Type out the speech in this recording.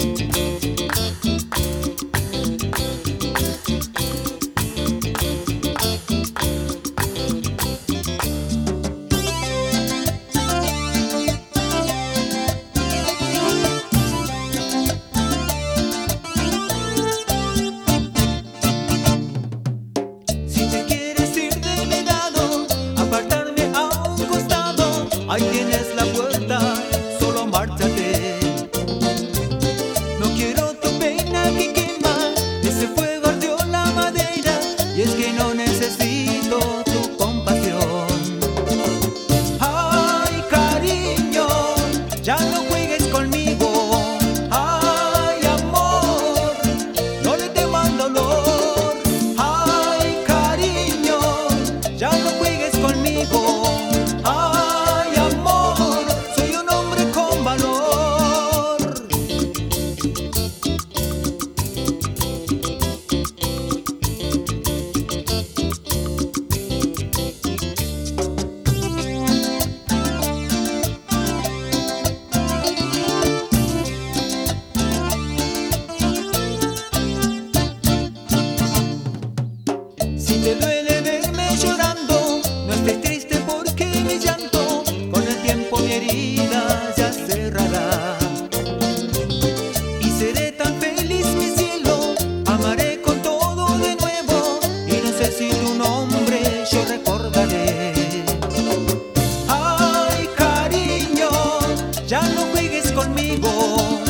Ahí tienes la puerta, solo márchate. No quiero tu pena que quema, ese fuego ardió la madera, y es que no necesito tu compasión. Ay, cariño, ya no juegues conmigo. Ay, amor, no le temas dolor. Ay, cariño, ya no juegues conmigo. Si te duele verme llorando, no estés triste porque mi llanto con el tiempo mi herida ya cerrará. Y seré tan feliz, mi cielo, amaré con todo de nuevo, y no sé si tu nombre yo recordaré. Ay, cariño, ya no juegues conmigo.